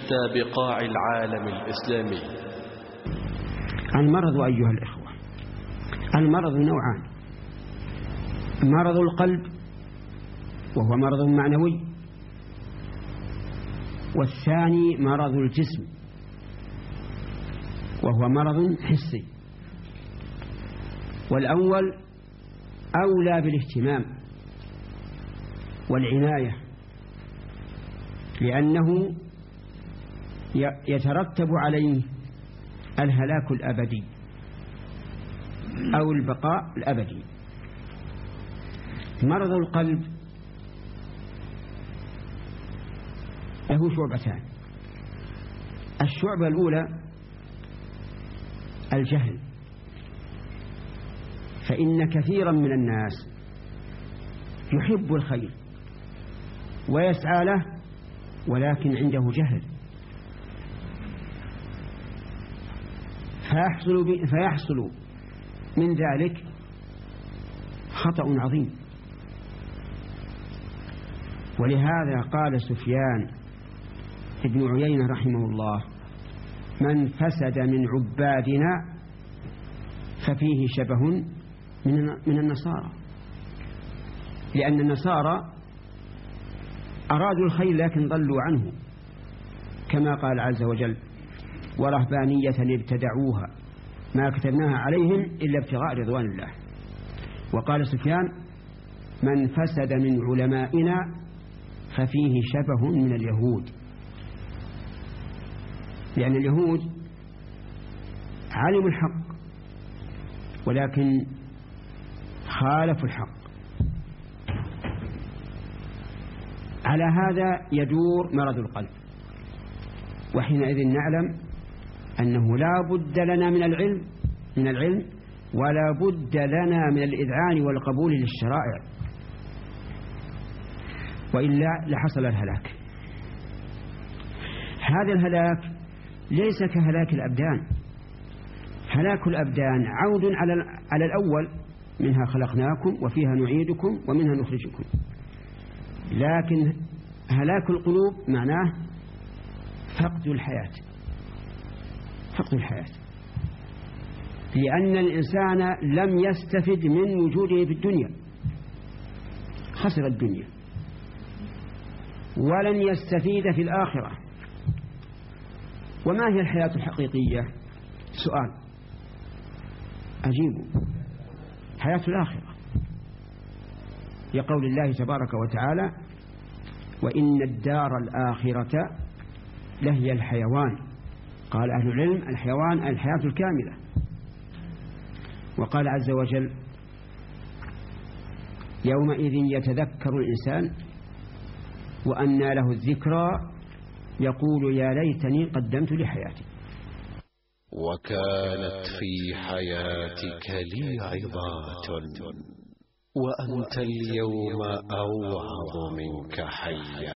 شتى بقاع العالم الإسلامي. المرض أيها الإخوة، المرض نوعان: مرض القلب وهو مرض معنوي، والثاني مرض الجسم وهو مرض حسي. والأول أولى بالاهتمام والعناية، لأنه يترتب عليه الهلاك الأبدي أو البقاء الأبدي. مرض القلب له شعبتان: الشعبة الأولى الجهل، فإن كثيرا من الناس يحب الخير ويسعى له ولكن عنده جهل، فيحصل من ذلك خطأ عظيم. ولهذا قال سفيان ابن عيينة رحمه الله: من فسد من عبادنا ففيه شبه من النصارى، لأن النصارى أرادوا الخير لكن ضلوا عنه، كما قال عز وجل: ورهبانية ابتدعوها ما كتبناها عليهم إلا ابتغاء رضوان الله. وقال سفيان: من فسد من علمائنا ففيه شبه من اليهود، لأن اليهود علموا الحق ولكن خالفوا الحق. على هذا يدور مرض القلب، وحينئذ نعلم أنه لا بد لنا من العلم ولا بد لنا من الإذعان والقبول للشرائع، وإلا لحصل الهلاك. هذا الهلاك ليس كهلاك الأبدان. هلاك الأبدان عود على الأول: منها خلقناكم وفيها نعيدكم ومنها نخرجكم. لكن هلاك القلوب معناه فقد الحياة، لأن الإنسان لم يستفد من وجوده في الدنيا، خسر الدنيا، ولن يستفيد في الآخرة. وما هي الحياة الحقيقية؟ سؤال أجيبه: حياة الآخرة، لقول الله تبارك وتعالى: وإن الدار الآخرة لهي الحيوان. قال أهل العلم: الحيوان الحياة الكاملة. وقال عز وجل: يومئذ يتذكر الإنسان وأنى له الذكرى يقول يا ليتني قدمت لحياتي. وكانت في حياتك لي عظات وأنت اليوم أوعظ منك حيا.